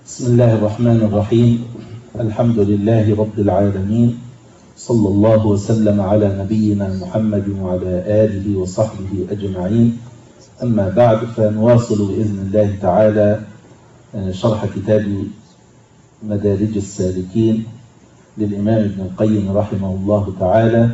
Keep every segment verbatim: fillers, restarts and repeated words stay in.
بسم الله الرحمن الرحيم. الحمد لله رب العالمين، صلى الله وسلم على نبينا محمد وعلى آله وصحبه أجمعين. أما بعد، فنواصل بإذن الله تعالى شرح كتاب مدارج السالكين للإمام ابن القيم رحمه الله تعالى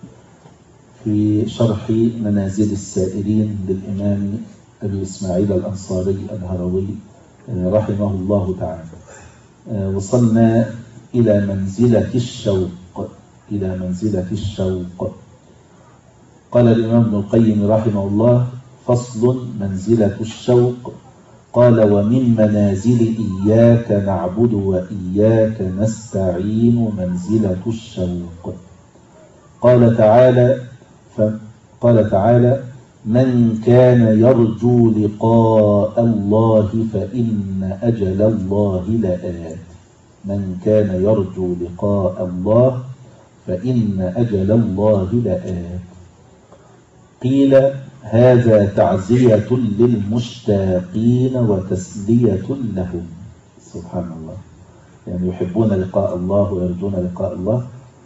في شرح منازل السائرين للإمام أبي إسماعيل الأنصاري الهروي رحمه الله تعالى. وصلنا إلى منزلة الشوق إلى منزلة الشوق قال الإمام ابن القيم رحمه الله: فصل: منزلة الشوق. قال: ومن منازل إياك نعبد وإياك نستعين منزلة الشوق. قال تعالى قال تعالى: من كان يرجو لقاء الله فإن أجل الله لآت. من كان يرجو لقاء الله فإن أجل الله لآت. قيل: هذا تعزية للمشتاقين وتسلية لهم. سبحان الله، يعني يحبون لقاء الله ويرجون لقاء الله،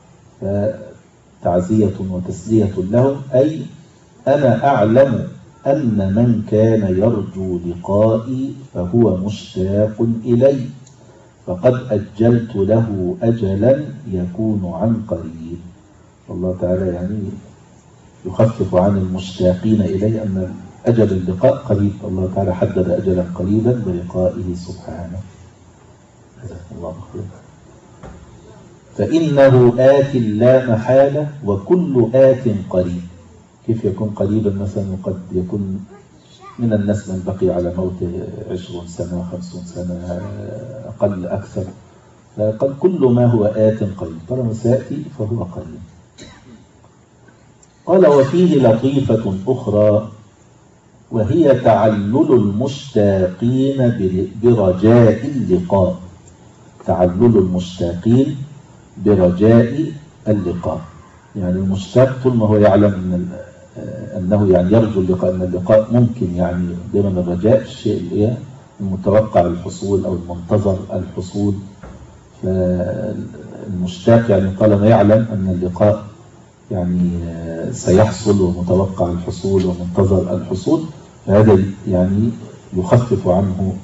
فتعزية وتسلية لهم، أي أنا أعلم أن من كان يرجو لقائي فهو مشتاق إلي، فقد أجلت له أجلا يكون عن قريب. الله تعالى يعني يخفف عن المشتاقين إليه أن أجل اللقاء قريب. الله تعالى حدد أجلا قريبا بلقائه سبحانه. الله خير. فإنه آت لا محالة، وكل آت قريب. كيف يكون قريبا؟ مثلا قد يكون من الناس من بقي على موته عشرون سنة خمسون سنة أقل أكثر، فقال كل ما هو آت قريب، طالما سيأتي فهو قريب. قال: وفيه لطيفة أخرى، وهي تعلل المشتاقين برجاء اللقاء. تعلل المشتاقين برجاء اللقاء، يعني المشتاق طول ما هو يعلم أن أنه يعني يرجو اللقاء، أن اللقاء ممكن، يعني دائما الرجاء الشيء المتوقع الحصول أو المنتظر الحصول. فالمشتاق يعني طالما يعلم أن اللقاء يعني سيحصل ومتوقع الحصول ومنتظر الحصول، فهذا يعني يخفف عنه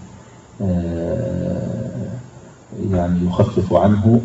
يعني يخفف عنه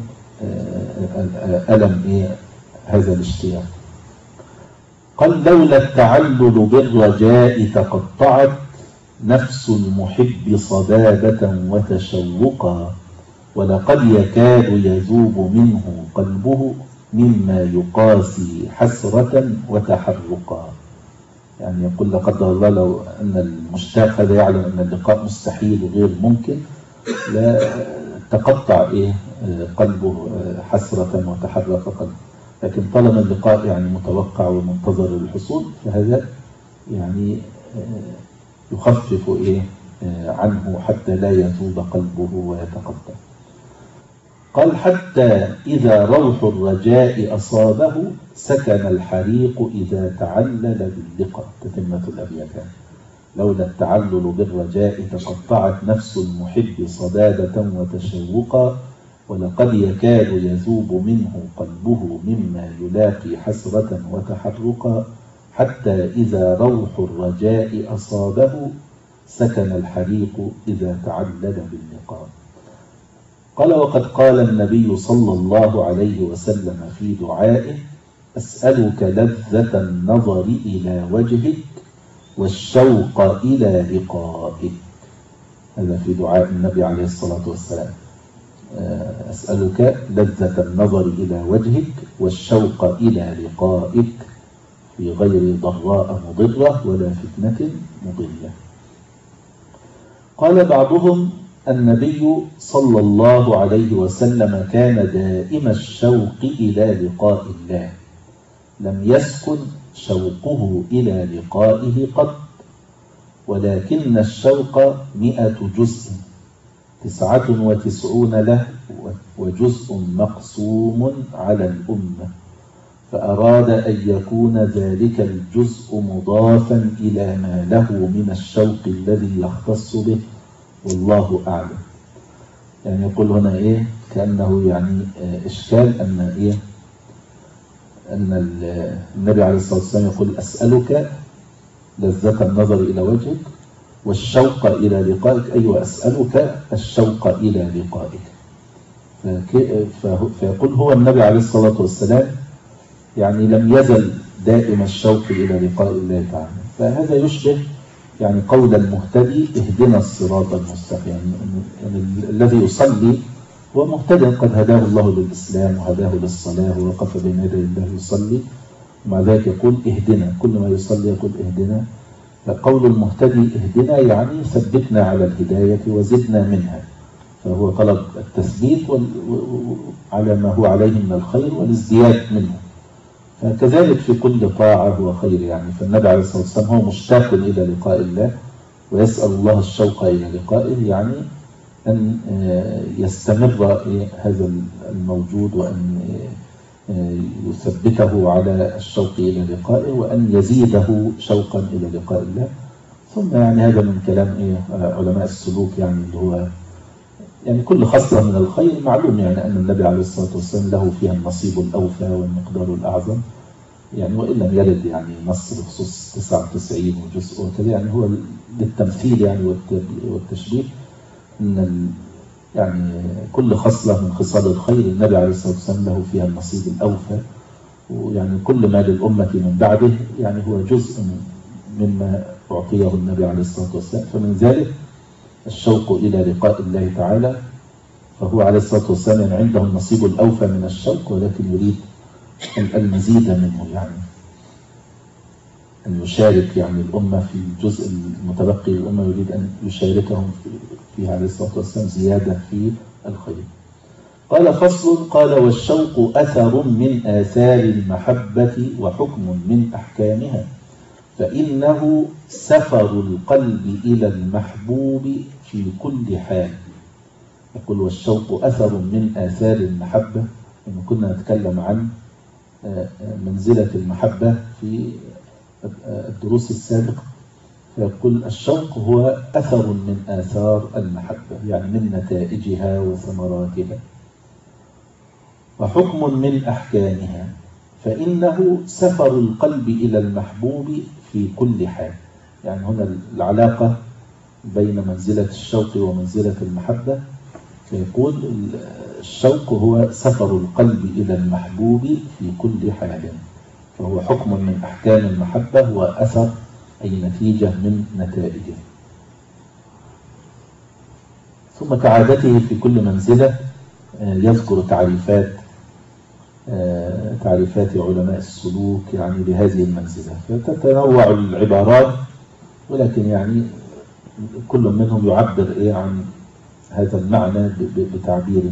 ألم إيه هذا الاشتياق. قال: لولا التعلل بالرجاء تقطعت نفس المحب صبابة وتشوقا، ولقد يكاد يذوب منه قلبه مما يقاسي حسرة وتحرقا. يعني يقول لا قدر الله لو أن المشتاق هذا يعلم أن اللقاء مستحيل وغير ممكن، لا تقطع إيه قلبه حسرة وتحرق قلبه. لكن طالما اللقاء يعني متوقع ومنتظر للحصول، فهذا يعني يخفف إيه عنه حتى لا يذوب قلبه ويتقطع. قال: حتى إذا روح الرجاء أصابه سكن الحريق إذا تعلل باللقاء. تتمة الأبيات: لولا التعلل بالرجاء تقطعت نفس المحب صبابة وتشوقا، ولقد يكاد يذوب منه قلبه مما يلاقي حسرة وتحرقا. حتى إذا روح الرجاء أصابه سكن الحريق إذا تعلل باللقاء. قال: وقد قال النبي صلى الله عليه وسلم في دعائه: أسألك لذة النظر إلى وجهك والشوق إلى لقائك. هذا في دعاء النبي عليه الصلاة والسلام. أسألك لذة النظر إلى وجهك والشوق إلى لقائك في غير ضراء مضرة ولا فتنة مضلة. قال بعضهم: النبي صلى الله عليه وسلم كان دائم الشوق إلى لقاء الله، لم يسكن شوقه إلى لقائه قط، ولكن الشوق مئة جزء، تسعة وتسعون له، وجزء مقسوم على الأمة، فأراد أن يكون ذلك الجزء مضافا إلى ما له من الشوق الذي يختص به، والله أعلم. يعني يقول هنا إيه كأنه يعني إشكال أن إيه أن النبي عليه الصلاة والسلام يقول أسألك لذة النظر إلى وجهك والشوق إلى لقائك، أي أيوة وأسألك الشوق إلى لقائك. فيقول هو النبي عليه الصلاة والسلام يعني لم يزل دائم الشوق إلى لقاء الله تعالى. فهذا يشبه يعني قول المهتدي اهدنا الصراط المستقيم، يعني الذي يصلي هو مهتدي قد هداه الله للإسلام وهداه للصلاة ووقف بين يدي الله يصلي، ومع ذلك يقول اهدنا، كل ما يصلي يقول اهدنا. فقول المهتدي اهدنا يعني ثبتنا على الهداية وزدنا منها، فهو طلب التثبيت على ما هو عليه من الخير والازدياد منه. فكذلك في كل طاعة وخير يعني. فالنبي عليه الصلاة والسلام هو مشتاق إلى لقاء الله ويسأل الله الشوق إلى لقائه، يعني أن يستمر هذا الموجود وأن يثبته على الشوق إلى لقائه وأن يزيده شوقا إلى لقاء الله. ثم يعني هذا من كلام إيه علماء السلوك، يعني اللي هو يعني كل خصلة من الخير معلوم يعني أن النبي عليه الصلاة والسلام له فيها النصيب الأوفى والمقدار الأعظم، يعني وإن لم يرد يعني نص بخصوص تسعة وتسعين وجزء وكذا، يعني هو للتمثيل يعني والتشبيه أن يعني كل خصلة من خصال الخير النبي عليه الصلاة والسلام له فيها النصيب الأوفى، ويعني كل ما للأمة من بعده يعني هو جزء مما أعطيه النبي عليه الصلاة والسلام. فمن ذلك الشوق إلى لقاء الله تعالى، فهو عليه الصلاة والسلام يعني عنده النصيب الأوفى من الشوق، ولكن يريد المزيد منه، يعني أن يشارك يعني الأمة في الجزء المتبقي للأمة، يريد أن يشاركهم فيها عليه الصلاة والسلام زيادة في الخير. قال فصل. قال والشوق أثر من آثار المحبة وحكم من أحكامها، فإنه سفر القلب إلى المحبوب في كل حال. يقول والشوق أثر من آثار المحبة، يعني كنا نتكلم عن منزلة المحبة في الدروس السابقة، فيقول الشوق هو أثر من آثار المحبة، يعني من نتائجها وثمراتها، وحكم من أحكامها، فإنه سفر القلب إلى المحبوب في كل حال. يعني هنا العلاقة بين منزلة الشوق ومنزلة المحبة، فيقول الشوق هو سفر القلب إلى المحبوب في كل حال، فهو حكم من أحكام المحبة وأثر أي نتيجة من نتائجه. ثم كعادته في كل منزلة يذكر تعريفات تعريفات علماء السلوك يعني لهذه المنزلة، فتتنوع العبارات، ولكن يعني كل منهم يعبر إيه عن هذا المعنى بتعبير.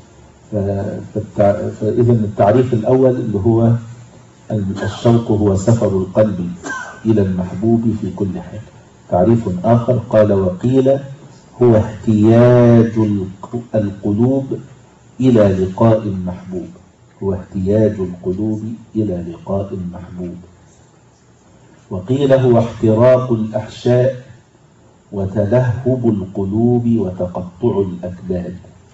فإذا التعريف الأول اللي هو الشوق هو سفر القلب إلى المحبوب في كل حال. تعريف آخر قال وقيل هو احتياج القلوب إلى لقاء المحبوب، هو احتياج القلوب إلى لقاء المحبوب. وقيل هو احتراق الأحشاء وتلهب القلوب وتقطع الأكباد.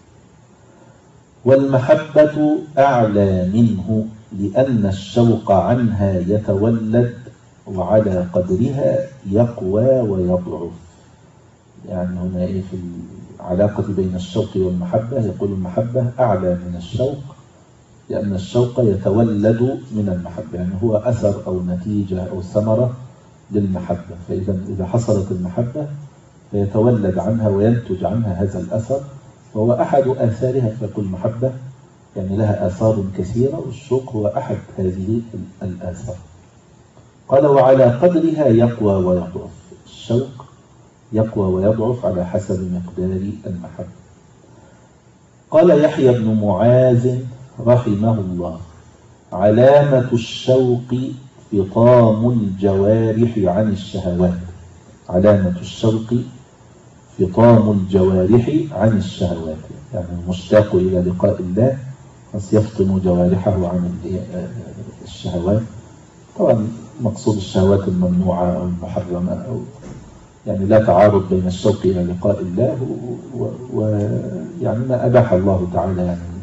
والمحبة أعلى منه لأن الشوق عنها يتولد وعلى قدرها يقوى ويضعف. يعني هنا إيه في العلاقة بين الشوق والمحبة، يقول المحبة أعلى من الشوق لأن الشوق يتولد من المحبة، يعني هو أثر أو نتيجة أو ثمرة للمحبة. فإذا إذا حصلت المحبة فيتولد عنها وينتج عنها هذا الأثر، فهو أحد آثارها. فيقول المحبة يعني لها آثار كثيرة، والشوق هو أحد هذه الآثار. قال وعلى قدرها يقوى ويضعف، الشوق يقوى ويضعف على حسب مقدار المحبة. قال يحيى بن معاذ رحمه الله علامة الشوق فطام الجوارح عن الشهوات. علامة الشوق فطام الجوارح عن الشهوات، يعني المشتاق إلى لقاء الله يفطم جوارحه عن الشهوات. طبعا مقصود الشهوات الممنوعة أو المحرمة أو يعني لا تعارض بين الشوق إلى لقاء الله ويعني ما أباح الله تعالى يعني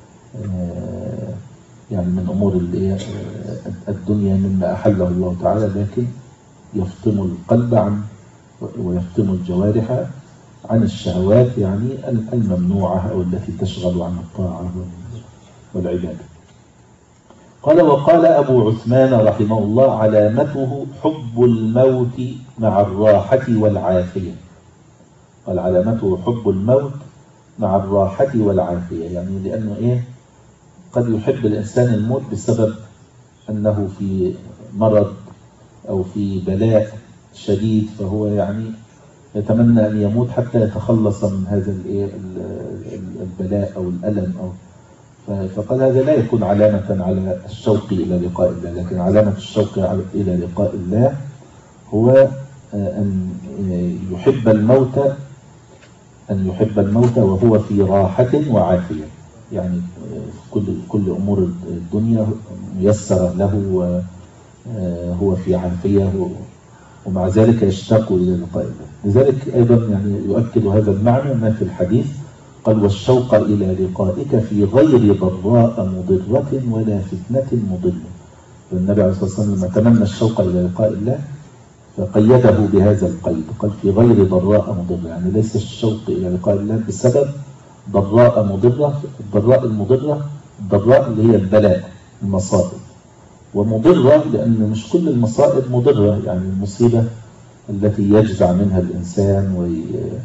يعني من أمور الدنيا مما أحله الله تعالى، لكن يفطم القلب عن ويفطم الجوارح عن الشهوات يعني الممنوعة أو التي تشغل عن الطاعة والعبادة. قال: وقال أبو عثمان رحمه الله: علامته حب الموت مع الراحة والعافية. قال: علامته حب الموت مع الراحة والعافية، يعني لأنه إيه قد يحب الإنسان الموت بسبب أنه في مرض أو في بلاء شديد، فهو يعني يتمنى أن يموت حتى يتخلص من هذا البلاء أو الألم أو فقال هذا لا يكون علامة على الشوق إلى لقاء الله، لكن علامة الشوق إلى لقاء الله هو أن يحب الموت أن يحب الموت وهو في راحة وعافية، يعني كل كل أمور الدنيا ميسرة له وهو في عافية، ومع ذلك يشتاق إلى لقاء الله. لذلك أيضا يعني يؤكد هذا المعنى ما في الحديث، قال: والشوق إلى لقائك في غير ضراء مضرة ولا فتنة مضلة. والنبي عليه الصلاة والسلام لما تمنى الشوق إلى لقاء الله فقيده بهذا القيد، قال: في غير ضراء مضرة، يعني ليس الشوق إلى لقاء الله بسبب ضراء مضرة. الضراء المضرة الضراء اللي هي البلاء المصائب، ومضرة لأن مش كل المصائب مضرة، يعني المصيبة التي يجزع منها الإنسان وي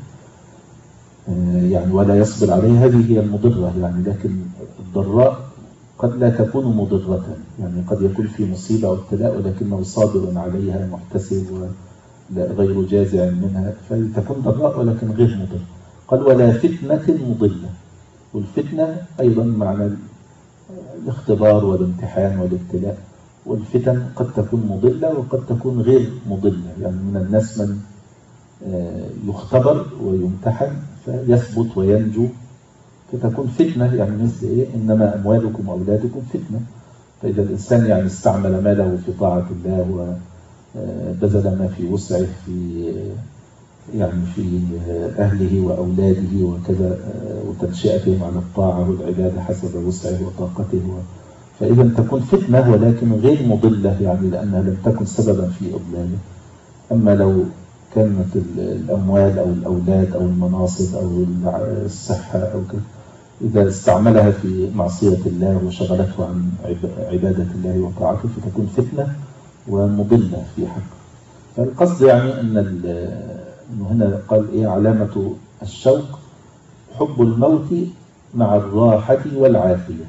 يعني ولا يصبر عليها هذه هي المضرة يعني، لكن الضراء قد لا تكون مضرة، يعني قد يكون في مصيبة أو ابتلاء ولكنه صابر عليها محتسب وغير جازع منها، فتكون ضراء ولكن غير مضرة. قال: ولا فتنة مضلة، والفتنة أيضا معنى الاختبار والامتحان والابتلاء، والفتن قد تكون مضلة وقد تكون غير مضلة، يعني من الناس من يختبر ويمتحن فيثبت وينجو فتكون فتنة، يعني مثل إيه؟ إنما أموالكم وأولادكم فتنة. فإذا الإنسان يعني استعمل ماله في طاعة الله وبذل ما في وسعه في يعني في أهله وأولاده وكذا وتنشئتهم على الطاعة والعبادة حسب وسعه وطاقته، فإذا تكون فتنة ولكن غير مضلة، يعني لأنها لم تكن سببا في إضلاله. أما لو كانت الأموال أو الأولاد أو المناصب أو الصحة أو كذا إذا استعملها في معصية الله وشغلته عن عبادة الله وطاعته فتكون فتنة ومضلة في حقه. فالقصد يعني أن إنه هنا قال إيه علامة الشوق حب الموت مع الراحة والعافية.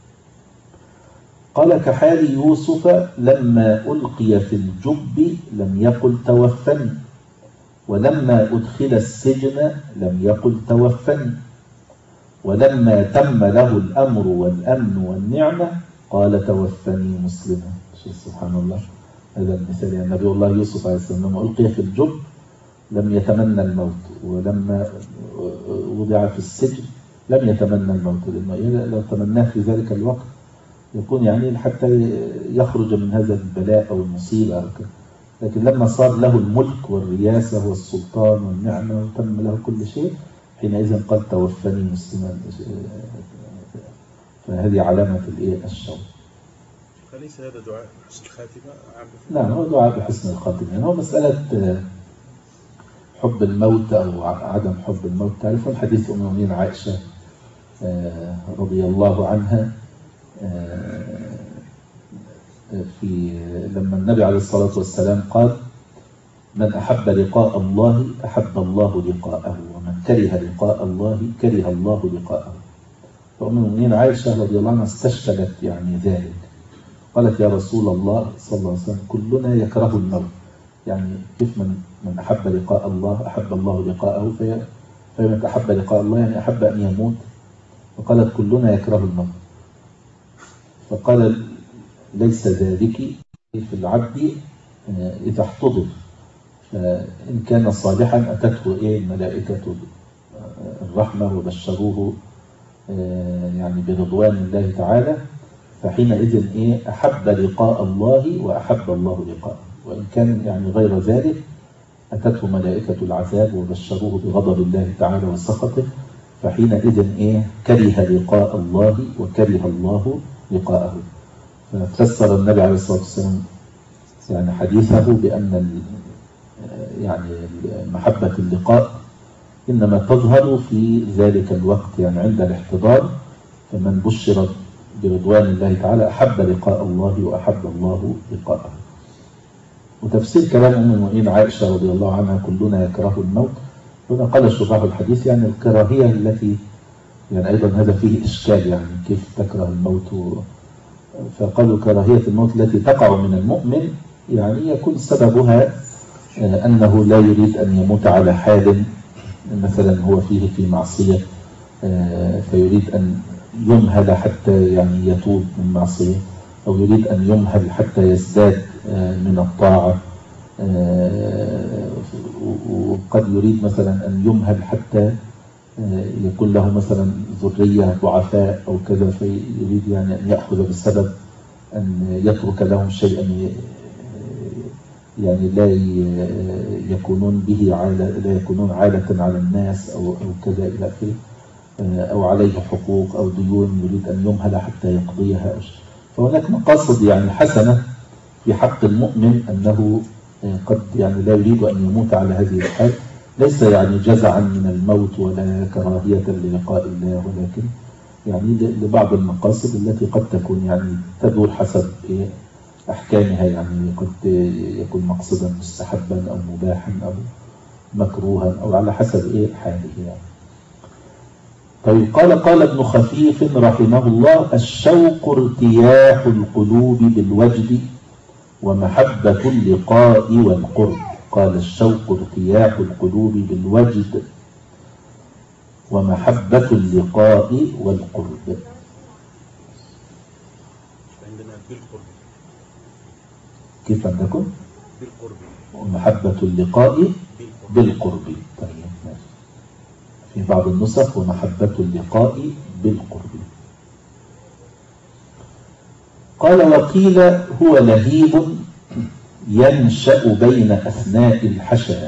قال: كحال يوسف لما ألقي في الجب لم يقل توفني، ولما أدخل السجن لم يقل توفني، ولما تم له الأمر والأمن والنعمة قال توفني مسلما. سبحان الله، هذا المثال. يعني نبي الله يوسف عليه السلام لما ألقي في الجب لم يتمنى الموت، ولما وضع في السجن لم يتمنى الموت، لأنه لو تمناه في ذلك الوقت يكون يعني حتى يخرج من هذا البلاء أو المصيبة أو كذا. لكن لما صار له الملك والرياسة والسلطان والنعمة وتم له كل شيء حينئذ قال توفني مسلما. فهذه علامة الشوق. فليس هذا دعاء بحسن الخاتمة؟ نعم، هو دعاء بحسن الخاتمة. يعني هو مسألة حب الموت أو عدم حب الموت. تعرفون حديث أم المؤمنين عائشة رضي الله عنها في لما النبي عليه الصلاة والسلام قال: من أحب لقاء الله أحب الله لقاءه، ومن كره لقاء الله كره الله لقاءه. فأم المؤمنين عائشة رضي الله عنها استشكلت يعني ذلك، قالت: يا رسول الله صلى الله عليه وسلم كلنا يكره الموت، يعني كيف من من أحب لقاء الله أحب الله لقاءه؟ فمن أحب لقاء الله يعني أحب أن يموت. فقالت: كلنا يكره الموت. فقال: ليس ذلك في العبد إذا احتضر، فإن كان صالحا أتته إيه ملائكة الرحمة وبشروه يعني برضوان الله تعالى، فحينئذ إيه أحب لقاء الله وأحب الله لقاءه. وإن كان يعني غير ذلك أتته ملائكة العذاب وبشروه بغضب الله تعالى وسخطه، فحينئذ إيه كره لقاء الله وكره الله لقاءه. ففسر النبي عليه الصلاة والسلام يعني حديثه بأن يعني محبة اللقاء إنما تظهر في ذلك الوقت، يعني عند الاحتضار. فمن بشر برضوان الله تعالى أحب لقاء الله وأحب الله لقاءه. وتفسير كلام أم المؤمنين عائشة رضي الله عنها كلنا يكره الموت، هنا قال شراح الحديث يعني الكراهية التي يعني أيضا هذا فيه إشكال، يعني كيف تكره الموت؟ فقالوا كراهية الموت التي تقع من المؤمن يعني يكون سببها أنه لا يريد أن يموت على حال مثلا هو فيه في معصية، فيريد أن يمهل حتى يعني يتوب من معصية، أو يريد أن يمهل حتى يزداد من الطاعة، وقد يريد مثلا أن يمهل حتى يكون له مثلا ذرية ضعفاء أو كذا، فيريد يعني أن يأخذ بالسبب أن يترك لهم شيئا يعني لا يكونون به عالة، لا يكونون عالة على الناس أو أو كذا إلى آخره، أو عليه حقوق أو ديون يريد أن يمهل حتى يقضيها. فهناك مقاصد يعني حسنة في حق المؤمن أنه قد يعني لا يريد أن يموت على هذه الحال، ليس يعني جزعا من الموت ولا كراهية للقاء الله، ولكن يعني لبعض المقاصد التي قد تكون يعني تدور حسب أحكامها، يعني قد يكون مقصدا مستحبا أو مباحا أو مكروها أو على حسب إيه حاله يعني. طيب قال قال ابن خفيف رحمه الله: الشوق ارتياح القلوب بالوجد ومحبة اللقاء والقرب. قال الشوق ارتياح القلوب بالوجد ومحبة اللقاء والقرب. عندنا بالقرب. كيف عندكم؟ بالقرب. ومحبة اللقاء بالقرب. بالقرب. طيب ماشي. في بعض النسخ ومحبة اللقاء بالقرب. قال وقيل هو لهيب ينشأ بين أثناء الحشا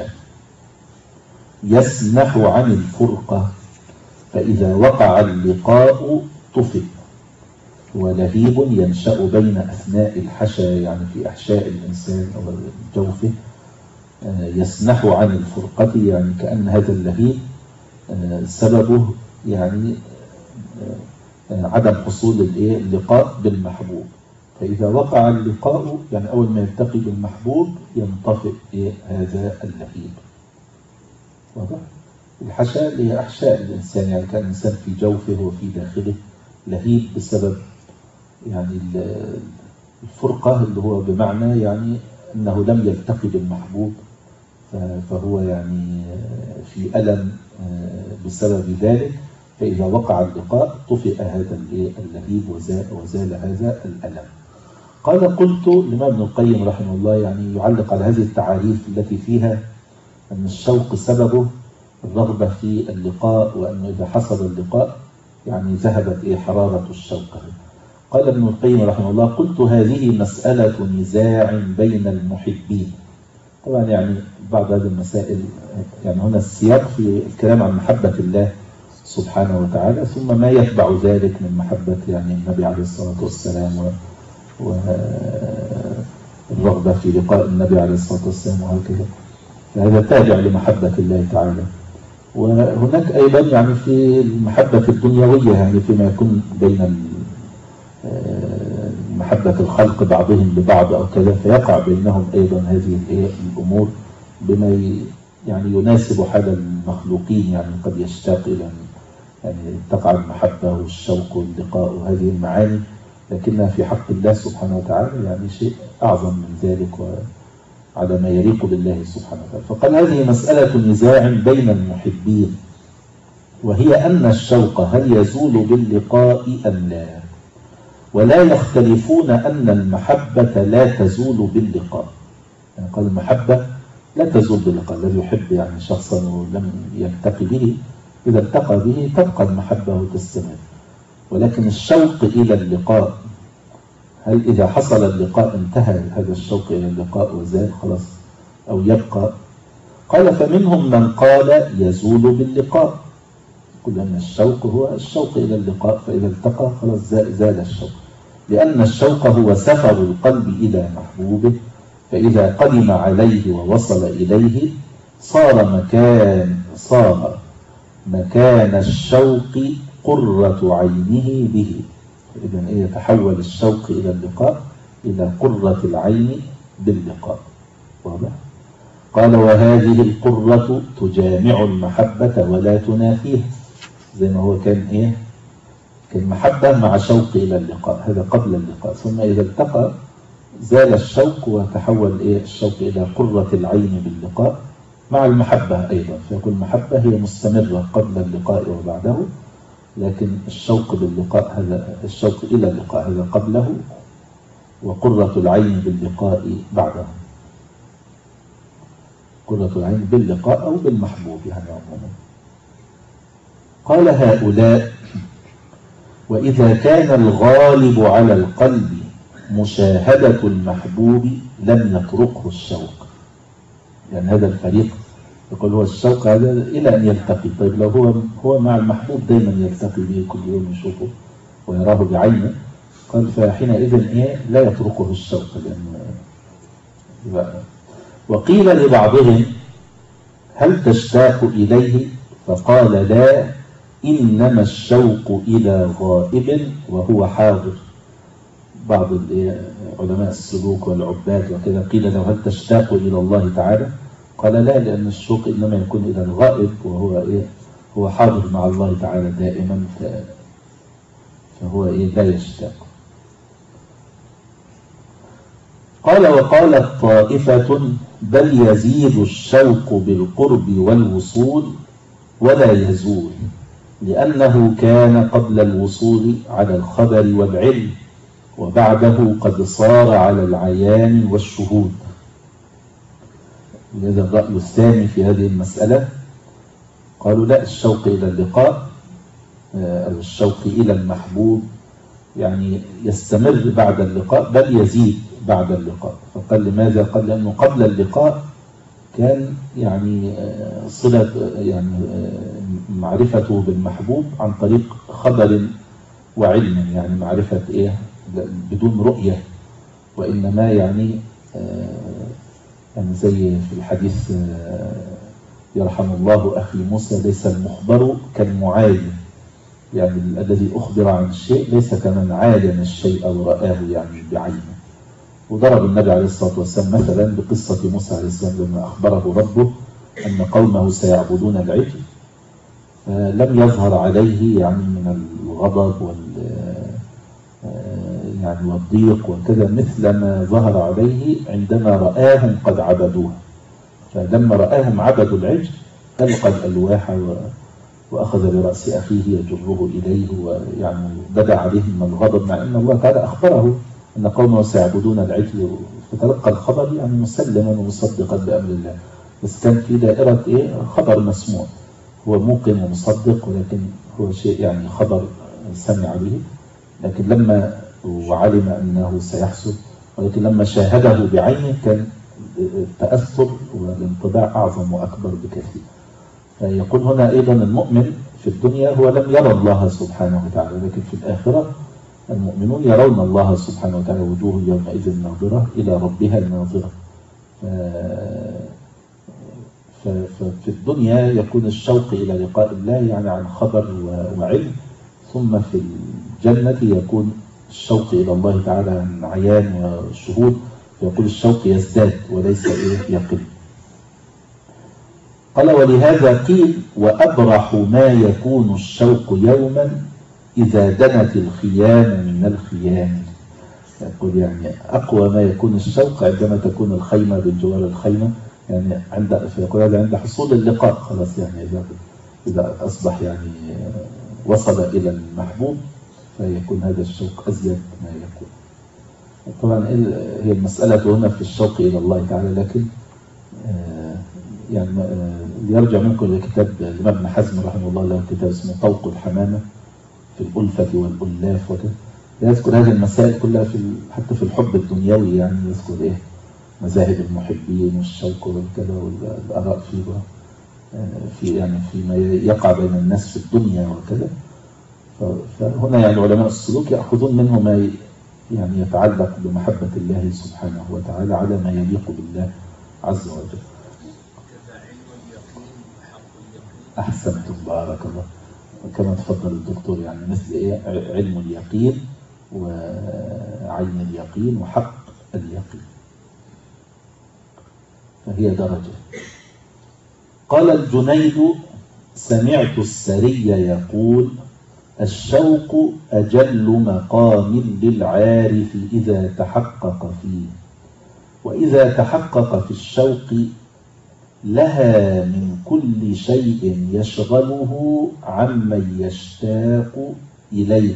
يسمح عن الفرقة، فإذا وقع اللقاء طفئ. ولهيب ينشأ بين أثناء الحشا يعني في أحشاء الإنسان أو جوفه، يسمح عن الفرقة، يعني كأن هذا اللهيب سببه يعني عدم حصول اللقاء بالمحبوب. فإذا وقع اللقاء يعني أول ما يلتقي بالمحبوب ينطفئ هذا اللهيب. واضح؟ الحشاء هي أحشاء الإنسان، يعني كان الإنسان في جوفه وفي داخله لهيب بسبب يعني الفرقة، اللي هو بمعنى يعني أنه لم يلتقي بالمحبوب، فهو يعني في ألم بسبب ذلك. فإذا وقع اللقاء طفئ هذا اللهيب وزال هذا الألم. قال قلت لما ابن القيم رحمه الله يعني يعلق على هذه التعاريف التي فيها أن الشوق سببه الرغبة في اللقاء، وأنه إذا حصل اللقاء يعني ذهبت إيه حرارة الشوق. قال ابن القيم رحمه الله: قلت هذه مسألة نزاع بين المحبين. طبعا يعني بعض هذه المسائل يعني هنا السياق في الكلام عن محبة الله سبحانه وتعالى، ثم ما يتبع ذلك من محبة يعني النبي عليه الصلاة والسلام والرغبة في لقاء النبي عليه الصلاة والسلام وهكذا، فهذا تابع لمحبة الله تعالى. وهناك أيضا يعني في المحبة الدنيوية يعني فيما يكون بين محبة الخلق بعضهم لبعض أو كذا، فيقع بينهم أيضا هذه الأمور بما يعني يناسب حال المخلوقين، يعني قد يشتاق إلى يعني تقع المحبة والشوق واللقاء وهذه المعاني، لكنها في حق الله سبحانه وتعالى يعني شيء أعظم من ذلك وعلى ما يليق بالله سبحانه وتعالى. فقال هذه مسألة نزاع بين المحبين، وهي أن الشوق هل يزول باللقاء أم لا، ولا يختلفون أن المحبة لا تزول باللقاء. يعني قال المحبة لا تزول باللقاء، الذي يحب يعني شخصا ولم يلتقي به إذا التقى به تبقى المحبة وتستمر، ولكن الشوق إلى اللقاء هل إذا حصل اللقاء انتهى هذا الشوق إلى اللقاء وزال خلاص أو يبقى؟ قال فمنهم من قال يزول باللقاء، يقول أن الشوق هو الشوق إلى اللقاء، فإذا التقى خلاص زال الشوق، لأن الشوق هو سفر القلب إلى محبوبه، فإذا قدم عليه ووصل إليه صار مكان صار مكان الشوق قرة عينه به. إذن إيه يتحول الشوق إلى اللقاء إلى قرة العين باللقاء. واضح؟ قال وهذه القرة تجامع المحبة ولا تنافيها، زي ما هو كان إيه كان محبة مع شوق إلى اللقاء، هذا قبل اللقاء، ثم إذا التقى زال الشوق وتحول إيه الشوق إلى قرة العين باللقاء مع المحبة أيضا، فيكون المحبة هي مستمرة قبل اللقاء وبعده، لكن الشوق باللقاء هذا الشوق إلى اللقاء هذا قبله، وقرة العين باللقاء بعده. قرة العين باللقاء أو بالمحبوب يعني عموما. قال هؤلاء وإذا كان الغالب على القلب مشاهدة المحبوب لم يتركه الشوق، يعني هذا الفريق يقول هو الشوق هذا إلى أن يلتقي. طيب لو هو هو مع المحبوب دائما يلتقي به كل يوم يشوفه ويراه بعينه، قال فحينئذ إيه لا يتركه الشوق. لأن وقيل لبعضهم هل تشتاق إليه؟ فقال لا، إنما الشوق إلى غائب وهو حاضر. بعض علماء السلوك والعباد وكذا قيل له هل تشتاق إلى الله تعالى؟ قال لا، لأن الشوق إنما يكون إلى الغائب وهو إيه هو حاضر مع الله تعالى دائما، فهو إيه لا يشتاق. قال وقالت طائفة بل يزيد الشوق بالقرب والوصول ولا يزول، لأنه كان قبل الوصول على الخبر والعلم، وبعده قد صار على العيان والشهود. لهذا الرأي الثاني في هذه المسألة قالوا لا، الشوق إلى اللقاء أو الشوق إلى المحبوب يعني يستمر بعد اللقاء بل يزيد بعد اللقاء. فقال لماذا؟ قال لأنه قبل اللقاء كان يعني صلة يعني معرفته بالمحبوب عن طريق خبر وعلم، يعني معرفة إيه بدون رؤية، وإنما يعني يعني زي في الحديث يرحم الله أخي موسى ليس المخبر كالمعاين، يعني الذي أخبر عن الشيء ليس كمن عاين الشيء أو رآه يعني بعينه. وضرب النبي عليه الصلاة والسلام مثلا بقصة موسى عليه السلام لما أخبره ربه أن قومه سيعبدون العجل، فلم يظهر عليه يعني من الغضب وال يعني والضيق وكذا مثل ما ظهر عليه عندما رآهم قد عبدوه. فلما رآهم عبدوا العجل ألقى الألواح وأخذ برأس أخيه يجره إليه، ويعني بدا عليهم من الغضب، مع أن الله تعالى أخبره أن قومه سيعبدون العجل، فتلقى الخبر يعني مسلما ومصدقا بأمر الله، بس كان في دائرة إيه خبر مسموع، هو موقن ومصدق، ولكن هو شيء يعني خبر سمع به، لكن لما وعلم أنه سيحصل، ولكن لما شاهده بعينه كان التأثر والانطباع أعظم وأكبر بكثير. فيقول هنا أيضا المؤمن في الدنيا هو لم يرى الله سبحانه وتعالى، لكن في الآخرة المؤمنون يرون الله سبحانه وتعالى، وجوه يومئذ ناظرة إلى ربها ناظرة. ففي الدنيا يكون الشوق إلى لقاء الله يعني عن خبر وعلم، ثم في الجنة يكون الشوق إلى الله تعالى عن عيان وشهود، فيقول الشوق يزداد وليس إيه يقل. قال ولهذا قيل وأبرح ما يكون الشوق يوما إذا دنت الخيام من الخيام. يقول يعني أقوى ما يكون الشوق عندما تكون الخيمة بالجوار الخيمة، يعني عند فيقول هذا عند حصول اللقاء خلاص، يعني إذا إذا أصبح يعني وصل إلى المحبوب فيكون هذا الشوق أزيد ما يكون. طبعا هي المسألة هنا في الشوق إلى الله تعالى، لكن يعني يرجع منكم لكتاب الإمام ابن حزم رحمه الله، له كتاب اسمه طوق الحمامة في الألفة والألاف وكذا، يذكر هذه المسائل كلها في حتى في الحب الدنيوي، يعني يذكر إيه مذاهب المحبين والشوق والكذا والآراء فيه في يعني فيما يقع بين الناس في الدنيا وكذا. فهنا يعني علماء السلوك يأخذون منه ما يعني يتعلق بمحبة الله سبحانه وتعالى على ما يليق بالله عز وجل. أحسنتم بارك الله. كما تفضل الدكتور يعني مثل إيه علم اليقين وعين اليقين وحق اليقين، فهي درجة. قال الجنيد: سمعت السري يقول: الشوق أجل مقام للعارف إذا تحقق فيه، وإذا تحقق في الشوق لها من كل شيء يشغله عمن يشتاق إليه.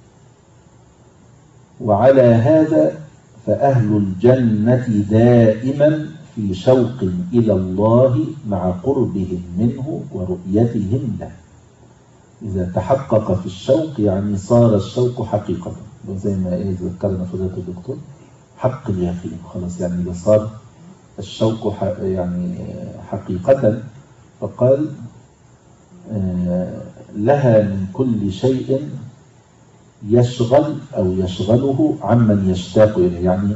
وعلى هذا فأهل الجنة دائما في شوق إلى الله مع قربهم منه ورؤيتهم له. إذا تحقق في الشوق يعني صار الشوق حقيقة، زي ما إيه ذكرنا فضيلة الدكتور، حق اليقين خلاص. يعني إذا صار الشوق يعني حقيقة، فقال لها من كل شيء يشغل أو يشغله عمن يشتاق إليه، يعني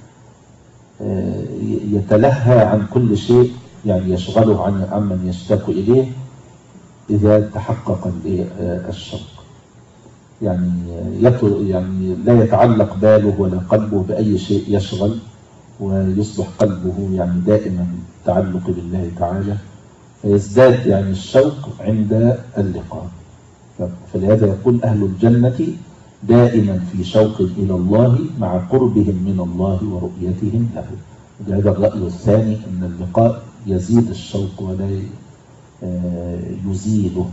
يتلهى عن كل شيء يعني يشغله عن عمن يشتاق إليه إذا تحقق الشوق. يعني يعني لا يتعلق باله ولا قلبه بأي شيء يشغل، ويصبح قلبه يعني دائما تعلق بالله تعالى، فيزداد يعني الشوق عند اللقاء. فلهذا يقول أهل الجنة دائما في شوق إلى الله مع قربهم من الله ورؤيتهم له. وهذا الرأي الثاني، أن اللقاء يزيد الشوق ولا يزيله.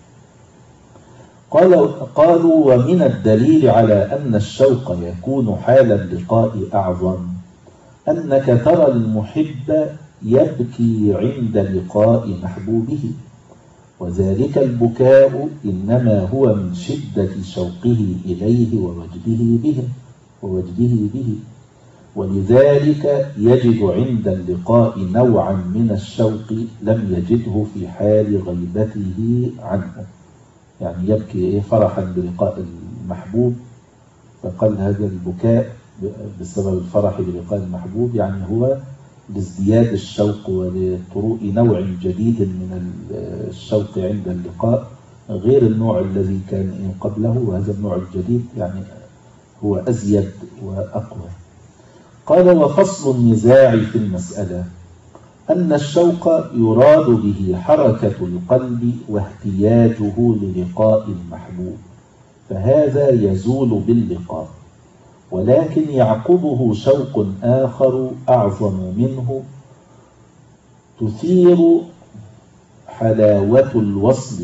قالوا: ومن الدليل على أن الشوق يكون حال اللقاء أعظم أنك ترى المحب يبكي عند لقاء محبوبه، وذلك البكاء إنما هو من شدة شوقه إليه ووجده به ووجده به ولذلك يجد عند اللقاء نوعا من الشوق لم يجده في حال غيبته عنه. يعني يبكي فرحا بلقاء المحبوب، فقال هذا البكاء بسبب الفرح بلقاء المحبوب يعني هو لازدياد الشوق ولطروء نوع جديد من الشوق عند اللقاء غير النوع الذي كان قبله، وهذا النوع الجديد يعني هو أزيد وأقوى. قال: وفصل النزاع في المسألة أن الشوق يراد به حركة القلب واحتياجه للقاء المحبوب، فهذا يزول باللقاء، ولكن يعقبه شوق آخر أعظم منه تثير حلاوة الوصل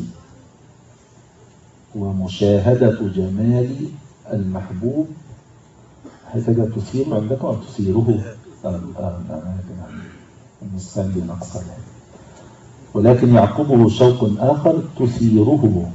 ومشاهدة جمال المحبوب. هكذا تثير عندكم أو تثيره؟ المستعين أقصى، ولكن يعقبه شوق آخر تثيره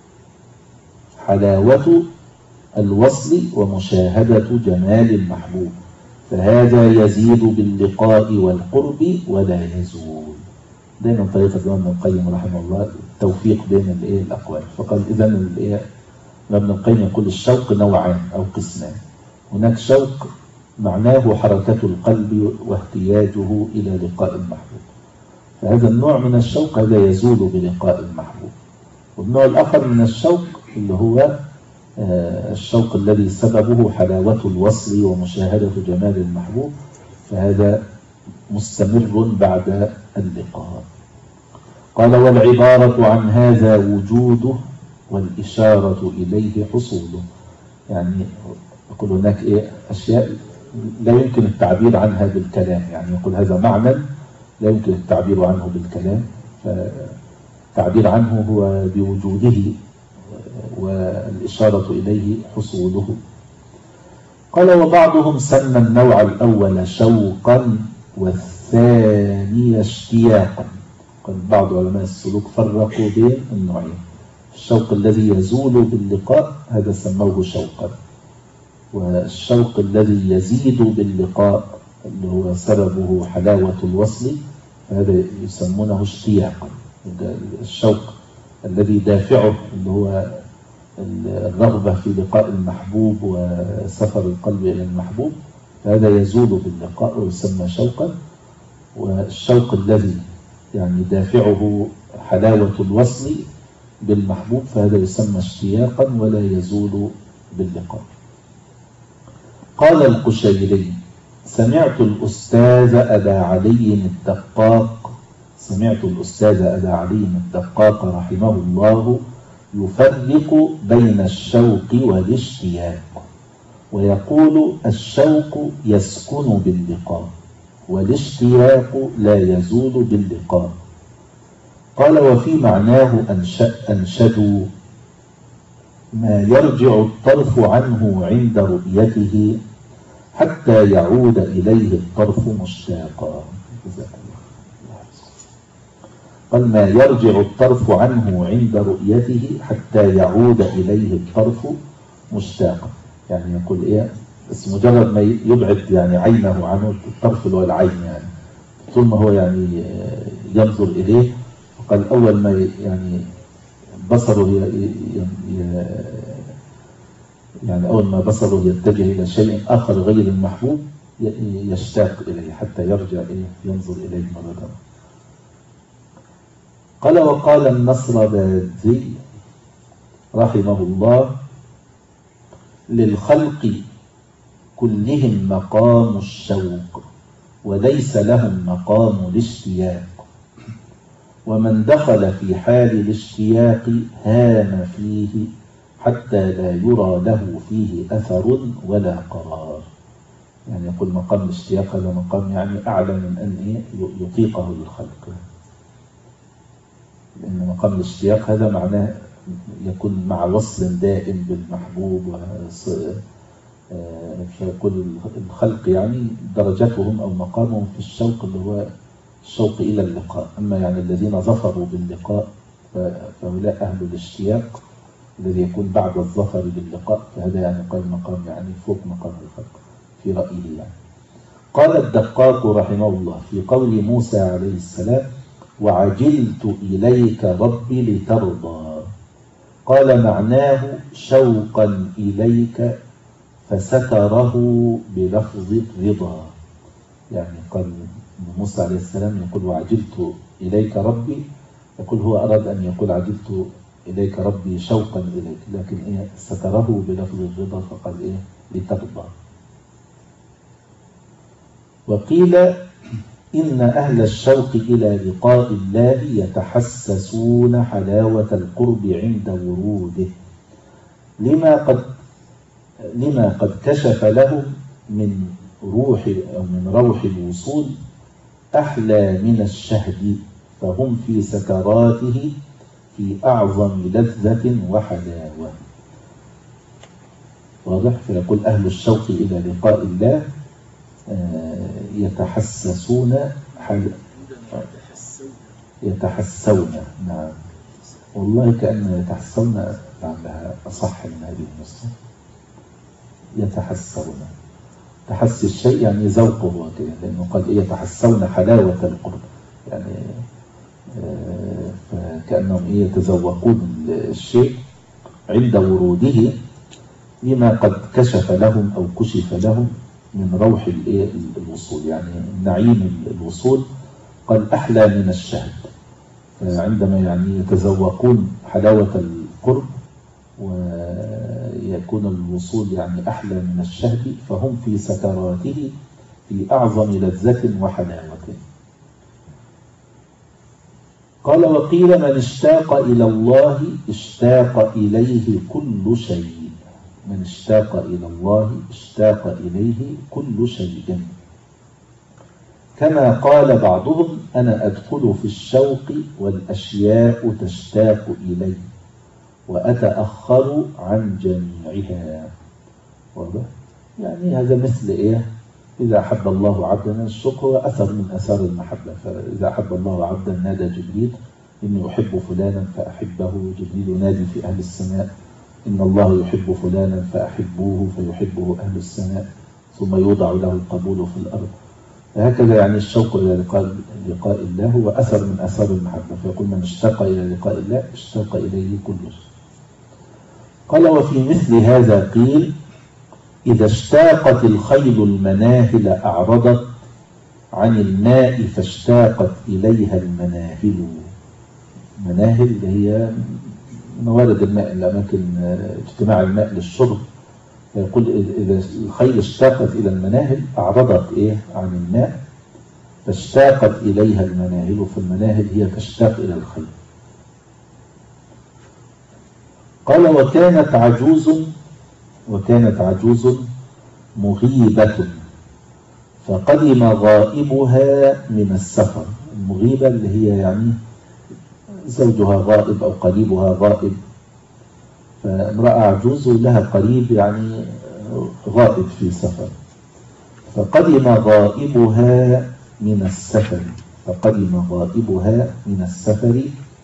حلاوة الوصل ومشاهدة جمال المحبوب، فهذا يزيد باللقاء والقرب ولا يزول. دائما طريقة ابن القيم رحمه الله التوفيق بين الايه الأقوال. فقال إذا ابن القيم يقول الشوق نوعان أو قسمان، هناك شوق معناه حركة القلب واحتياجه إلى لقاء المحبوب، فهذا النوع من الشوق هذا يزول بلقاء المحبوب. والنوع الآخر من الشوق اللي هو الشوق الذي سببه حلاوة الوصل ومشاهدة جمال المحبوب، فهذا مستمر بعد اللقاء. قال: والعبارة عن هذا وجوده والإشارة إليه حصوله. يعني يقول هناك إيه أشياء لا يمكن التعبير عنها بالكلام، يعني يقول هذا معنى لا يمكن التعبير عنه بالكلام، فالتعبير عنه هو بوجوده والإشارة إليه حصوله. قال: وبعضهم سمى النوع الأول شوقا والثاني اشتياقا. قال بعض علماء السلوك فرقوا بين النوعين، الشوق الذي يزول باللقاء هذا سموه شوقا، والشوق الذي يزيد باللقاء اللي هو سببه حلاوة الوصل، فهذا يسمونه اشتياقا. الشوق الذي دافعه اللي هو الرغبة في لقاء المحبوب وسفر القلب إلى المحبوب، فهذا يزول باللقاء ويسمى شوقا. والشوق الذي يعني دافعه حلاوة الوصل بالمحبوب فهذا يسمى اشتياقا ولا يزول باللقاء. قال القشيري: سمعت الأستاذ أبا علي الدقاق سمعت الأستاذ أبا علي الدقاق رحمه الله يفرق بين الشوق والاشتياق، ويقول: الشوق يسكن باللقاء والاشتياق لا يزول باللقاء. قال: وفي معناه أنشدوا: ما يرجع الطرف عنه عند رؤيته حتى يعود إليه الطرف مشتاقا. قال: ما يرجع الطرف عنه عند رؤيته حتى يعود إليه الطرف مشتاقا. يعني يقول إيه؟ بس مجرد ما يبعد يعني عينه عنه، الطرف اللي هو العين، يعني طول ما هو يعني ينظر إليه. قال: أول ما يعني بصره يعني أول ما بصره يتجه إلى شيء آخر غير المحبوب يشتاق إليه حتى يرجع إليه ينظر إليه مرة. قال: وقال النصربادي رحمه الله: للخلق كلهم مقام الشوق وليس لهم مقام الاشتياق، ومن دخل في حال الاشتياق هام فيه حتى لا يرى له فيه أثر ولا قرار. يعني يقول مقام الاشتياق هذا مقام يعني أعلى من أن يطيقه الخلق، لأن مقام الاشتياق هذا معناه يكون مع وصل دائم بالمحبوب. فيقول الخلق يعني درجتهم أو مقامهم في الشوق اللي هو الشوق إلى اللقاء. أما يعني الذين ظفروا باللقاء فهؤلاء أهل الاشتياق الذي يكون بعد الظفر باللقاء، فهذا يعني قال مقام يعني فوق مقام الخلق في رأيه. يعني قال الدقاق رحمه الله في قول موسى عليه السلام: وعجلت إليك ربي لترضى، قال معناه شوقا إليك فستره بلفظ الرضا. يعني قال موسى عليه السلام يقول: وعجلت إليك ربي، يقول هو أراد أن يقول عجلت إليك ربي شوقا إليك، لكن إيه ستره بلفظ الرضا فقال إيه لترضى. وقيل إن أهل الشوق إلى لقاء الله يتحسسون حلاوة القرب عند وروده لما قد لما قد كشف لهم من روح أو من روح الوصول أحلى من الشهد، فهم في سكراته في أعظم لذة وحلاوة. واضح؟ فيقول أهل الشوق إلى لقاء الله يتحسسون حل... يتحسون. نعم والله كأن يتحسون لعلها أصح من هذه النسخة. يتحسون، تحسي الشيء يعني ذوقه كده، لأنه قال يتحسون حلاوة القرب، يعني فكأنهم يتذوقون الشيء عند وروده لما قد كشف لهم أو كشف لهم من روح الوصول، يعني نعيم الوصول. قال أحلى من الشهد، عندما يعني يتذوقون حلاوة القرب ويكون الوصول يعني أحلى من الشهد، فهم في سكراته في أعظم لذة وحلاوة. قال وقيل من اشتاق إلى الله اشتاق إليه كل شيء. من اشتاق إلى الله اشتاق إليه كل شيء، كما قال بعضهم أنا أدخل في الشوق والأشياء تشتاق إلي وأتأخر عن جميعها. واضح؟ يعني هذا مثل إيه؟ إذا أحب الله عبدا، الشوق هو أثر من أثار المحبة، فإذا أحب الله عبدا نادى جبريل إني أحب فلانا فأحبه، جبريل نادي في أهل السماء إن الله يحب فلانا فأحبوه فيحبه أهل السماء، ثم يوضع له القبول في الأرض هكذا يعني الشوق إلى لقاء, لقاء الله هو أثر من أثار المحبة، فيقول من اشتاق إلى لقاء الله اشتاق إليه كل شيء. قال وفي مثل هذا قيل إذا اشتاقت الخيل المناهل أعرضت عن الماء فاشتاقت إليها المناهل. مناهل اللي هي موارد الماء، الأماكن اجتماع الماء للشرب. يقول إذا الخيل اشتاقت إلى المناهل أعرضت إيه عن الماء فاشتاقت إليها المناهل، فالمناهل هي تشتاق إلى الخيل. قال وكانت عجوز وكانت عجوز مغيبة فقدم غائبها من السفر. المغيبة اللي هي يعني زوجها غائب أو قريبها غائب، فامرأة عجوز لها قريب يعني غائب في سفر، فقدم غائبها من السفر فقدم غائبها من السفر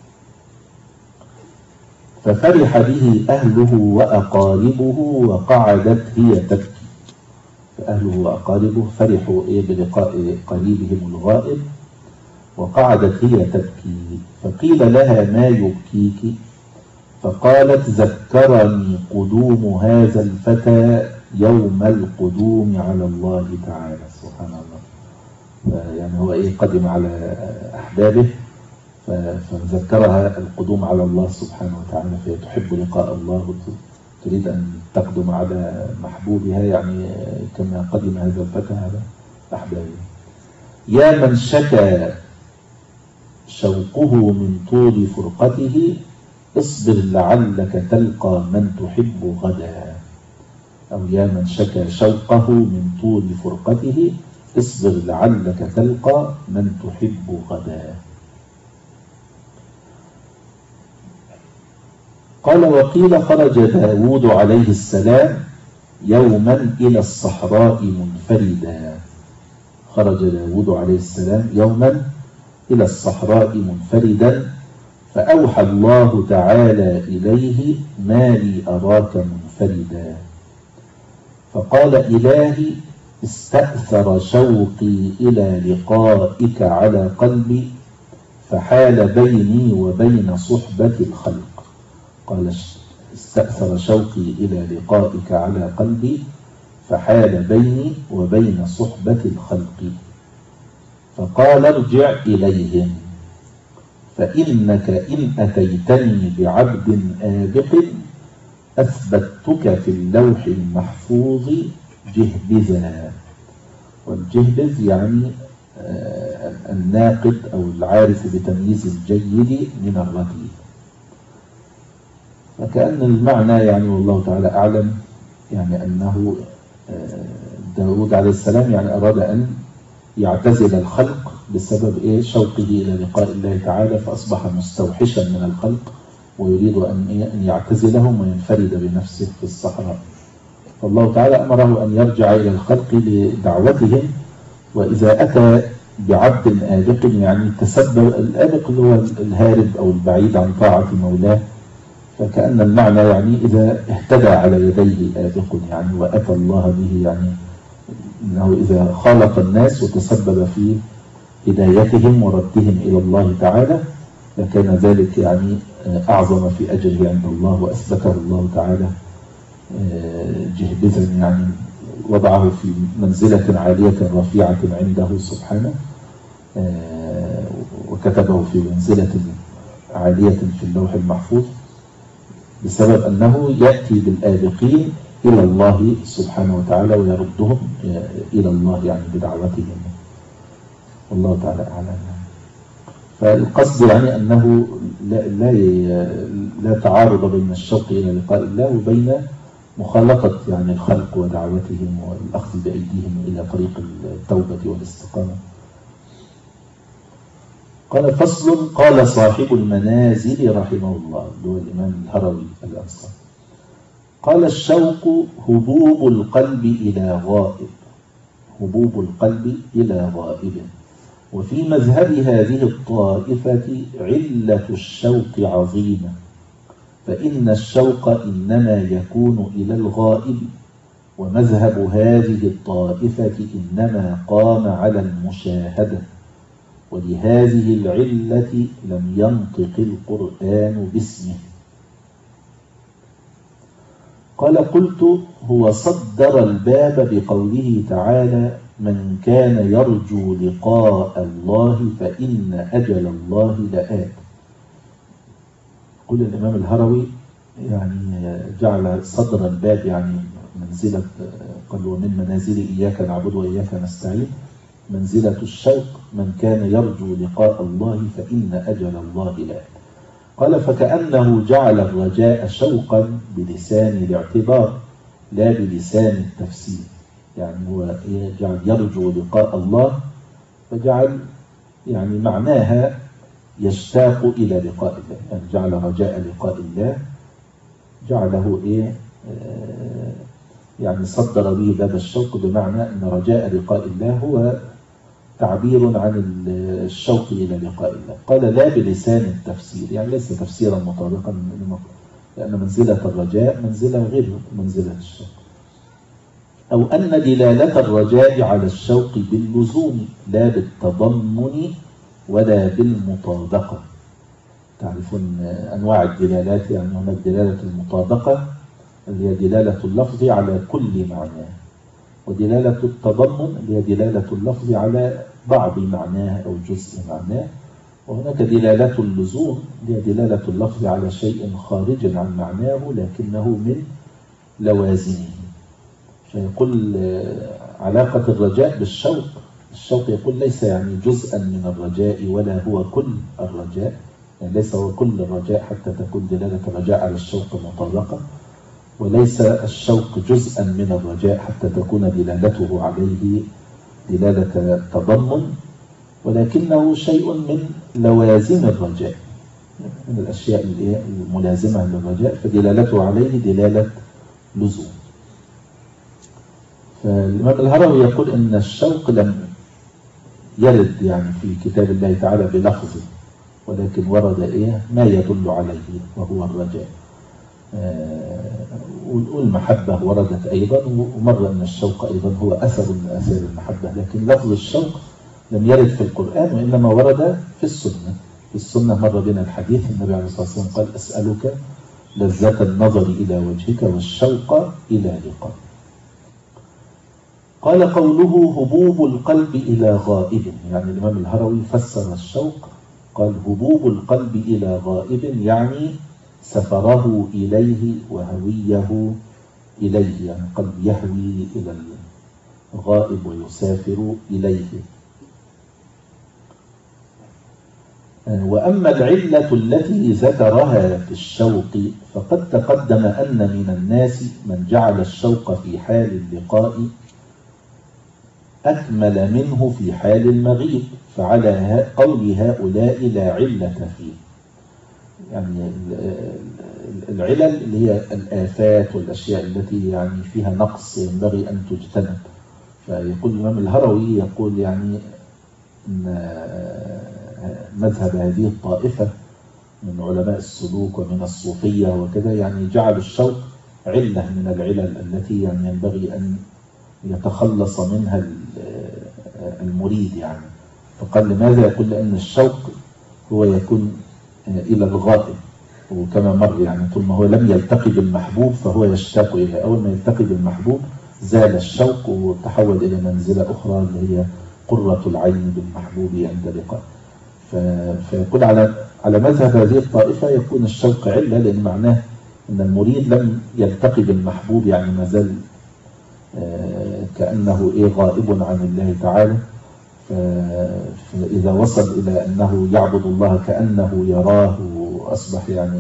ففرح به أهله وأقاربه وقعدت هي تبكي. فأهله وأقاربه فرحوا إيه بلقاء قريبهم الغائب وقعدت هي تبكي، فقيل لها ما يبكيك؟ فقالت ذكرني قدوم هذا الفتى يوم القدوم على الله تعالى. سبحان الله، يعني هو إيه قدم على أحبابه فذكرها القدوم على الله سبحانه وتعالى، فهي تحب لقاء الله تريد أن تقدم على محبوبها، يعني كما قدم هذا الفتى على أحبابه. يا من شكى شوقه من طول فرقته اصبر لعلك تلقى من تحب غدا. أو يا من شكى شوقه من طول فرقته اصبر لعلك تلقى من تحب غدا. قال وقيل خرج داود عليه السلام يوما إلى الصحراء منفردا. خرج داود عليه السلام يوما إلى الصحراء منفردا فأوحى الله تعالى إليه ما لي أراك منفردا، فقال إلهي استأثر شوقي إلى لقائك على قلبي فحال بيني وبين صحبة الخلق. قال استأثر شوقي إلى لقائك على قلبي فحال بيني وبين صحبة الخلق، فقال ارجع إليهم فإنك إن أتيتني بعبد آبق أثبتك في اللوح المحفوظ جهبذا. والجهبذ يعني الناقد أو العارف بتمييز الجيد من الرديء. فكأن المعنى يعني والله تعالى أعلم يعني أنه داود عليه السلام يعني أراد أن يعتزل الخلق بسبب إيه شوقه إلى لقاء الله تعالى، فأصبح مستوحشا من الخلق ويريد أن إيه أن يعتزلهم وينفرد بنفسه في الصحراء. فالله تعالى أمره أن يرجع إلى الخلق لدعوتهم، وإذا أتى بعبد آبق يعني تسبب الآبق اللي هو الهارب أو البعيد عن طاعة مولاه، فكأن المعنى يعني إذا اهتدى على يديه آبق يعني وأتى الله به، يعني أنه إذا خالط الناس وتسبب في هدايتهم وردهم إلى الله تعالى فكان ذلك يعني أعظم في أجره عند الله، وأثبته الله تعالى جهبذا يعني وضعه في منزلة عالية رفيعة عنده سبحانه، وكتبه في منزلة عالية في اللوح المحفوظ بسبب أنه يأتي بالآبقين إلى الله سبحانه وتعالى ويردهم إلى الله يعني بدعوتهم. والله تعالى أعلم. فالقصد يعني أنه لا, لا, لا تعارض بين الشوق إلى لقاء الله وبين مخالطة يعني الخلق ودعوتهم والأخذ بأيديهم إلى طريق التوبة والاستقامة. قال فصل. قال صاحب المنازل رحمه الله اللي هو الإمام الهروي الأنصاري قال الشوق هبوب القلب إلى غائب هبوب القلب إلى غائب وفي مذهب هذه الطائفة علة الشوق عظيمة، فإن الشوق إنما يكون إلى الغائب ومذهب هذه الطائفة إنما قام على المشاهدة، ولهذه العلة لم ينطق القرآن باسمه. قال قلت هو صدر الباب بقوله تعالى من كان يرجو لقاء الله فإن أجل الله لآت. قل الإمام الهروي يعني جعل صدر الباب يعني منزلة، قال ومن منازل إياك نعبد وإياك نستعين منزلة الشوق، من كان يرجو لقاء الله فإن أجل الله لآت. قال فكأنه جعل الرجاء شوقا بلسان الاعتبار لا بلسان التفسير، يعني هو جعل يرجو لقاء الله فجعل يعني معناها يشتاق إلى لقاء الله، يعني جعل رجاء لقاء الله جعله إيه آه يعني صدر به باب الشوق، بمعنى أن رجاء لقاء الله هو تعبير عن الشوق إلى لقاء الله. قال لا بلسان التفسير، يعني ليس تفسيرا مطابقا، لأن منزلة الرجاء منزلة غير منزلة الشوق. أو أن دلالة الرجاء على الشوق باللزوم لا بالتضمن ولا بالمطابقة. تعرفون أنواع الدلالات، يعني هناك دلالة المطابقة اللي هي دلالة اللفظ على كل معناه، ودلالة التضمن اللي هي دلالة اللفظ على بعض معناه أو جزء معناه، وهناك دلالة اللزوم اللي هي دلالة اللفظ على شيء خارج عن معناه لكنه من لوازمه. فيقول علاقة الرجاء بالشوق، الشوق يقول ليس يعني جزءا من الرجاء ولا هو كل الرجاء، يعني ليس هو كل الرجاء حتى تكون دلالة الرجاء على الشوق مطابقة، وليس الشوق جزءا من الرجاء حتى تكون دلالته عليه دلالة تضمن، ولكنه شيء من لوازم الرجاء، من الأشياء الملازمة للرجاء، فدلالته عليه دلالة لزوم. فالإمام الهروي يقول إن الشوق لم يرد يعني في كتاب الله تعالى بلفظه، ولكن ورد إيه ما يدل عليه وهو الرجاء. والمحبة وردت أيضا، ومر أن الشوق أيضا هو أثر من آثار المحبة، لكن لفظ الشوق لم يرد في القرآن، وإنما ورد في السنة. في السنة مر بنا الحديث النبي عليه الصلاة والسلام قال أسألك لذة النظر إلى وجهك والشوق إلى لقاء. قال قوله هبوب القلب إلى غائب، يعني الإمام الهروي فسر الشوق قال هبوب القلب إلى غائب، يعني سفره إليه وهويه إليه، يعني قلب يهوي إلى الغائب ويسافر إليه. وأما العلة التي ذكرها في الشوق فقد تقدم أن من الناس من جعل الشوق في حال اللقاء أكمل منه في حال المغيب، فعلى قول هؤلاء لا علة فيه. يعني العلل اللي هي الآفات والأشياء التي يعني فيها نقص ينبغي أن تجتنب. فيقول الإمام الهروي يقول يعني أن مذهب هذه الطائفة من علماء السلوك ومن الصوفية وكذا يعني جعل الشوق علة من العلل التي يعني ينبغي أن يتخلص منها المريد. يعني فقال لماذا؟ يقول لأن الشوق هو يكون إلى الغائب، وكما مر يعني طول ما هو لم يلتقي بالمحبوب فهو يشتاق إليه، أول ما يلتقي بالمحبوب زال الشوق وتحول إلى منزلة أخرى اللي هي قرة العين بالمحبوب عند لقاء. فيقول على على مذهب هذه الطائفة يكون الشوق علة، لأن معناه أن المريد لم يلتقي بالمحبوب، يعني ما زال كأنه إيه غائب عن الله تعالى. فإذا وصل إلى أنه يعبد الله كأنه يراه وأصبح يعني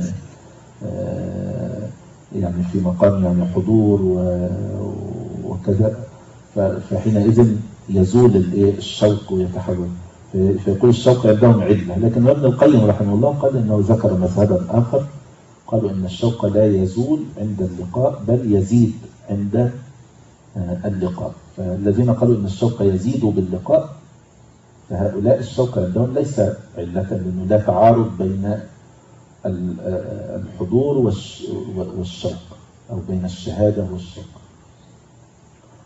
يعني في مقام يعني حضور وكذا، فحينئذ يزول الشوق ويتحول. فيقول الشوق عندهم علة. لكن ابن القيم رحمه الله قال إنه ذكر مذهبا آخر، قالوا إن الشوق لا يزول عند اللقاء بل يزيد عند اللقاء. فالذين قالوا إن الشوق يزيد باللقاء فهؤلاء الشوق عندهم ليس علة، لأنه لا تعارض بين الحضور والشوق أو بين الشهادة والشوق.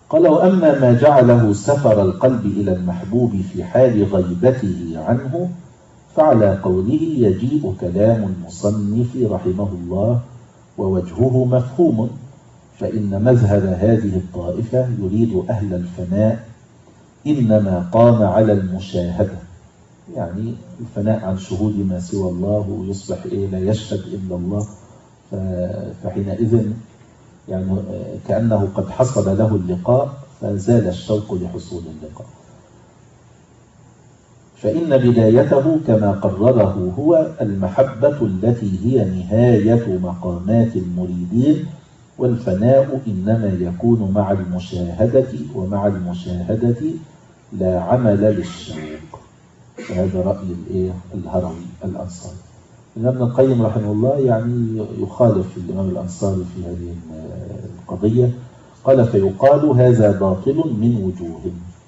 قال: وأما ما جعله سفر القلب إلى المحبوب في حال غيبته عنه فعلى قوله يجيء كلام المصنف رحمه الله ووجهه مفهوم، فإن مذهب هذه الطائفة يريد أهل الفناء إنما قام على المشاهدة، يعني الفناء عن شهود ما سوى الله ويصبح إيه لا يشهد إلا الله، فحينئذ يعني كأنه قد حصل له اللقاء فزال الشوق لحصول اللقاء. فإن بدايته كما قرره هو المحبة التي هي نهاية مقامات المريدين، والفناء إنما يكون مع المشاهدة، ومع المشاهدة لا عمل للشوق. فهذا رأي الإيه الهروي الأنصاري. الإمام ابن القيم رحمه الله يعني يخالف الإمام الأنصاري في هذه القضية. قال: فيقال هذا باطل من وجوه.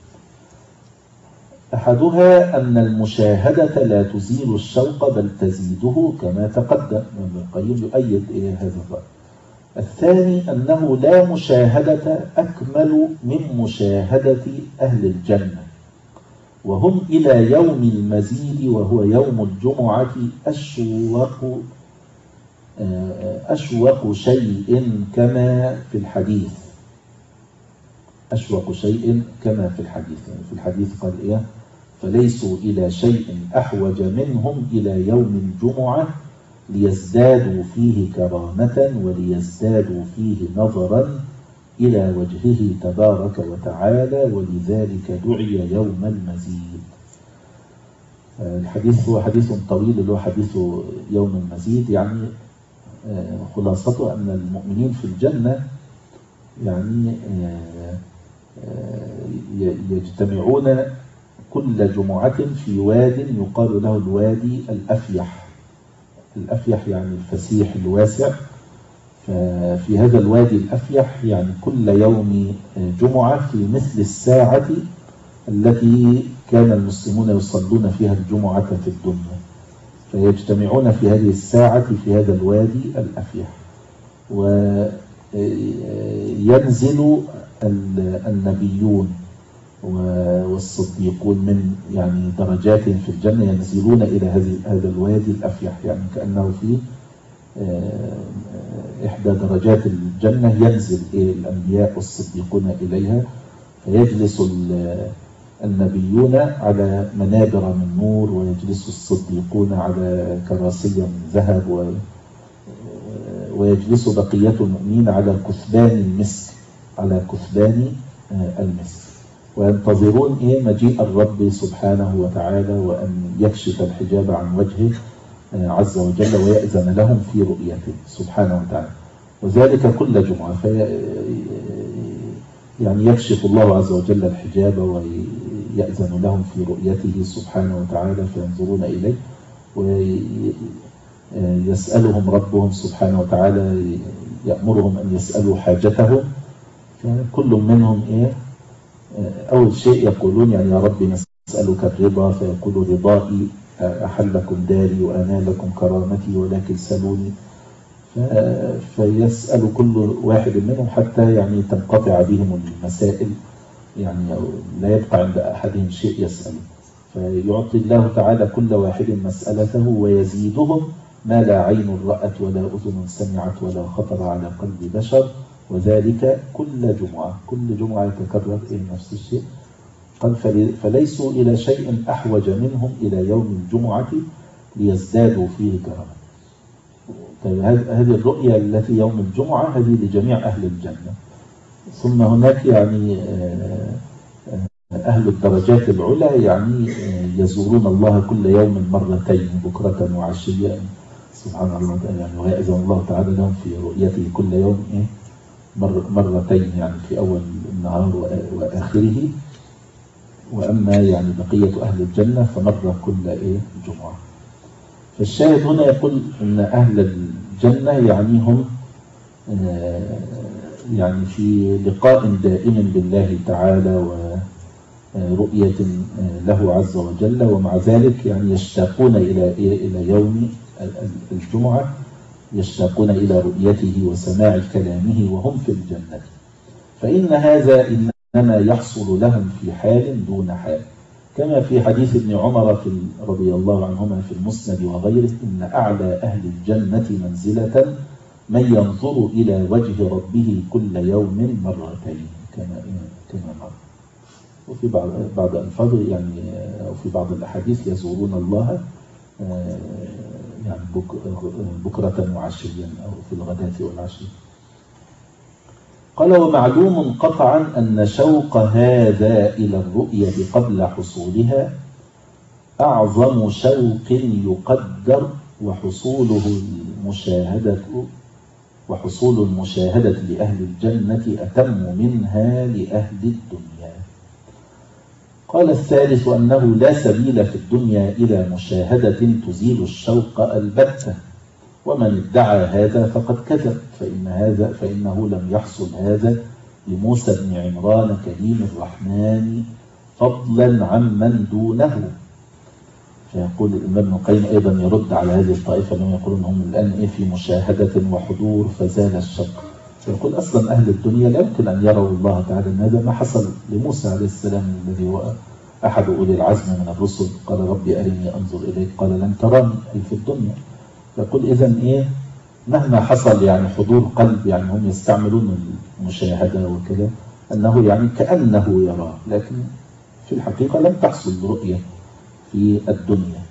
أحدها أن المشاهدة لا تزيل الشوق بل تزيده كما تقدم. ابن القيم يؤيد إيه هذا الرأي. الثاني أنه لا مشاهدة أكمل من مشاهدة أهل الجنة، وهم إلى يوم المزيد وهو يوم الجمعة أشوق أشوق شيء كما في الحديث أشوق شيء كما في الحديث يعني في الحديث قال إيه: فليسوا إلى شيء أحوج منهم إلى يوم الجمعة ليزدادوا فيه كرامة وليزدادوا فيه نظرا إلى وجهه تبارك وتعالى، ولذلك دعي يوم المزيد. الحديث هو حديث طويل اللي هو حديث يوم المزيد، يعني خلاصته أن المؤمنين في الجنة يعني يجتمعون كل جمعة في واد يقال له الوادي الأفيح. الأفيح يعني الفسيح الواسع. ففي هذا الوادي الأفيح يعني كل يوم جمعة في مثل الساعة التي كان المسلمون يصلون فيها الجمعة في الدنيا، فيجتمعون في هذه الساعة في هذا الوادي الأفيح، وينزل النبيون والصديقون من يعني درجات في الجنة ينزلون إلى هذا الوادي الأفيح، يعني كأنه في إحدى درجات الجنة ينزل الأنبياء والصديقون إليها، فيجلس النبيون على منابر من نور، ويجلس الصديقون على كراسي من ذهب، ويجلس بقية المؤمنين على كثبان المسك على كثبان المسك، وينتظرون إيه مجيء الرب سبحانه وتعالى وأن يكشف الحجاب عن وجهه عز وجل ويأذن لهم في رؤيته سبحانه وتعالى، وذلك كل جمعة. في يعني يكشف الله عز وجل الحجاب ويأذن لهم في رؤيته سبحانه وتعالى فينظرون إليه، ويسألهم ربهم سبحانه وتعالى يأمرهم أن يسألوا حاجتهم. كل منهم إيه أول شيء يقولون يعني يا رب نسألك الرضا، فيقول رضائي أحلكم داري وأنالكم كرامتي ولكن سلوني، فيسأل كل واحد منهم حتى يعني تنقطع بهم المسائل، يعني لا يبقى عند أحدهم شيء يسأل، فيعطي الله تعالى كل واحد مسألته ويزيدهم ما لا عين رأت ولا أذن سمعت ولا خطر على قلب بشر، وذلك كل جمعة. كل جمعة يتكرر إيه نفس الشيء. قال فليسوا إلى شيء أحوج منهم إلى يوم الجمعة ليزدادوا فيه كرامة. طيب هذه الرؤية التي يوم الجمعة هذه لجميع أهل الجنة. ثم هناك يعني أهل الدرجات العلى يعني يزورون الله كل يوم مرتين بكرة وعشية سبحان الله، يعني ويأذن الله تعالى لهم في رؤيته كل يوم إيه مر مرتين، يعني في أول النهار وآخره. وأما يعني بقية أهل الجنة فمرة كل إيه جمعة. فالشاهد هنا يقول أن أهل الجنة يعني هم يعني في لقاء دائم بالله تعالى ورؤية له عز وجل، ومع ذلك يعني يشتاقون إلى إلى يوم الجمعة، يشتاقون إلى رؤيته وسماع كلامه وهم في الجنة. فإن هذا إن إنما يحصل لهم في حال دون حال، كما في حديث ابن عمر في رضي الله عنهما في المسند وغيره: إن أعلى أهل الجنة منزلة من ينظر إلى وجه ربه كل يوم مرتين، كما كما مر. وفي بعض بعض الألفاظ يعني وفي بعض الأحاديث يزورون الله يعني بكرة وعشيا أو في الغداة والعشي. قال: ومعلوم قطعا أن شوق هذا إلى الرؤية قبل حصولها أعظم شوق يقدر، وحصوله المشاهدة وحصول المشاهدة لأهل الجنة أتم منها لأهل الدنيا. قال: الثالث أنه لا سبيل في الدنيا إلى مشاهدة تزيل الشوق البتة، ومن ادعى هذا فقد كذب، فإن هذا فإنه لم يحصل هذا لموسى بن عمران كريم الرحمن فضلا عمن دونه. فيقول الإمام ابن القيم أيضا يرد على هذه الطائفة الذين يقولون هم الآن إيه في مشاهدة وحضور فزال الشوق. فيقول أصلا أهل الدنيا لا يمكن أن يروا الله تعالى، أن هذا ما حصل لموسى عليه السلام الذي هو أحد أولي العزم من الرسل. قال: ربي أرني أنظر إليك، قال: لن تراني، أي في الدنيا. يقول إذن إيه مهما حصل يعني حضور قلب، يعني هم يستعملون المشاهدة وكذا أنه يعني كأنه يراه، لكن في الحقيقة لم تحصل رؤية في الدنيا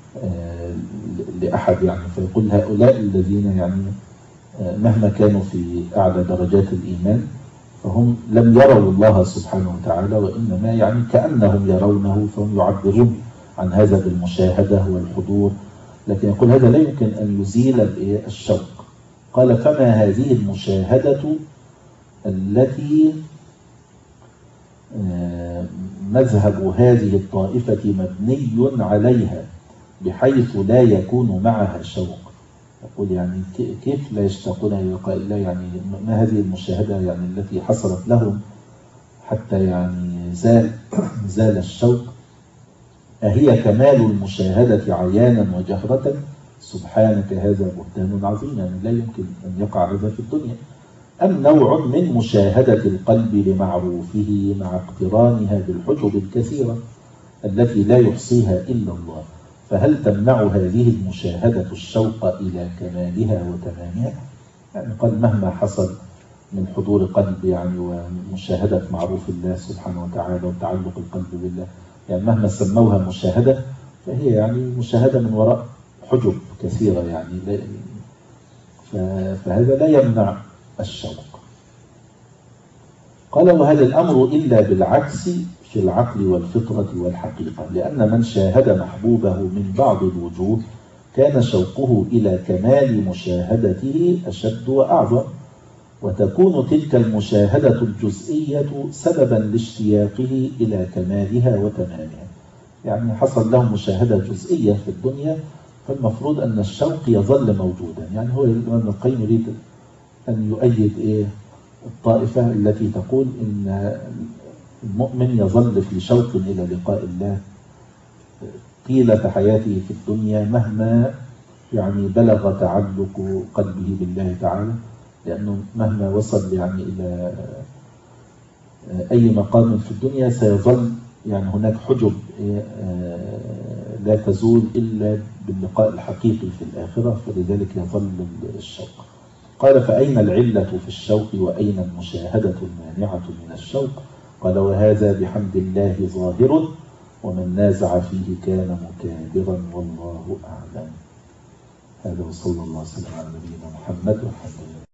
لأحد يعني. فيقول هؤلاء الذين يعني مهما كانوا في أعلى درجات الإيمان فهم لم يروا الله سبحانه وتعالى، وإنما يعني كأنهم يرونه، فهم يعبرون عن هذا بالمشاهدة والحضور. لكن يقول هذا لا يمكن أن يزيل الشوق. قال: فما هذه المشاهدة التي مذهب هذه الطائفة مبني عليها بحيث لا يكون معها شوق؟ يقول يعني كيف لا يشتاقون إلى لقاء الله؟ يعني ما هذه المشاهدة يعني التي حصلت لهم حتى يعني زال زال الشوق؟ أهي كمال المشاهدة عيانا وجهرة؟ سبحانك هذا بهتان عظيم، يعني لا يمكن أن يقع هذا في الدنيا. أم نوع من مشاهدة القلب لمعروفه مع اقترانها بالحجب الكثيرة التي لا يحصيها إلا الله، فهل تمنع هذه المشاهدة الشوق إلى كمالها وتمامها؟ يعني قال مهما حصل من حضور قلب يعني ومشاهدة معروف الله سبحانه وتعالى وتعلق القلب بالله، يعني مهما سموها مشاهدة فهي يعني مشاهدة من وراء حجب كثيرة يعني، فهذا لا يمنع الشوق. قال: وهذا الأمر إلا بالعكس في العقل والفطرة والحقيقة، لأن من شاهد محبوبه من بعض الوجوه كان شوقه إلى كمال مشاهدته أشد وأعظم، وتكون تلك المشاهدة الجزئية سببا لاشتياقه إلى كمالها وتمامها. يعني حصل له مشاهدة جزئية في الدنيا، فالمفروض أن الشوق يظل موجودا. يعني هو الإمام ابن القيم يريد أن يؤيد إيه الطائفة التي تقول إن المؤمن يظل في شوق إلى لقاء الله طيلة حياته في الدنيا مهما يعني بلغ تعلق قلبه بالله تعالى، لأنه مهما وصل يعني إلى أي مقام في الدنيا سيظل يعني هناك حجب لا تزول إلا باللقاء الحقيقي في الآخرة، فلذلك يظل الشوق. قال: فأين العلة في الشوق وأين المشاهدة المانعة من الشوق؟ قال: وهذا بحمد الله ظاهر، ومن نازع فيه كان مكابرا، والله أعلم. هذا وصلى الله وسلم على نبينا محمد والحمد لله.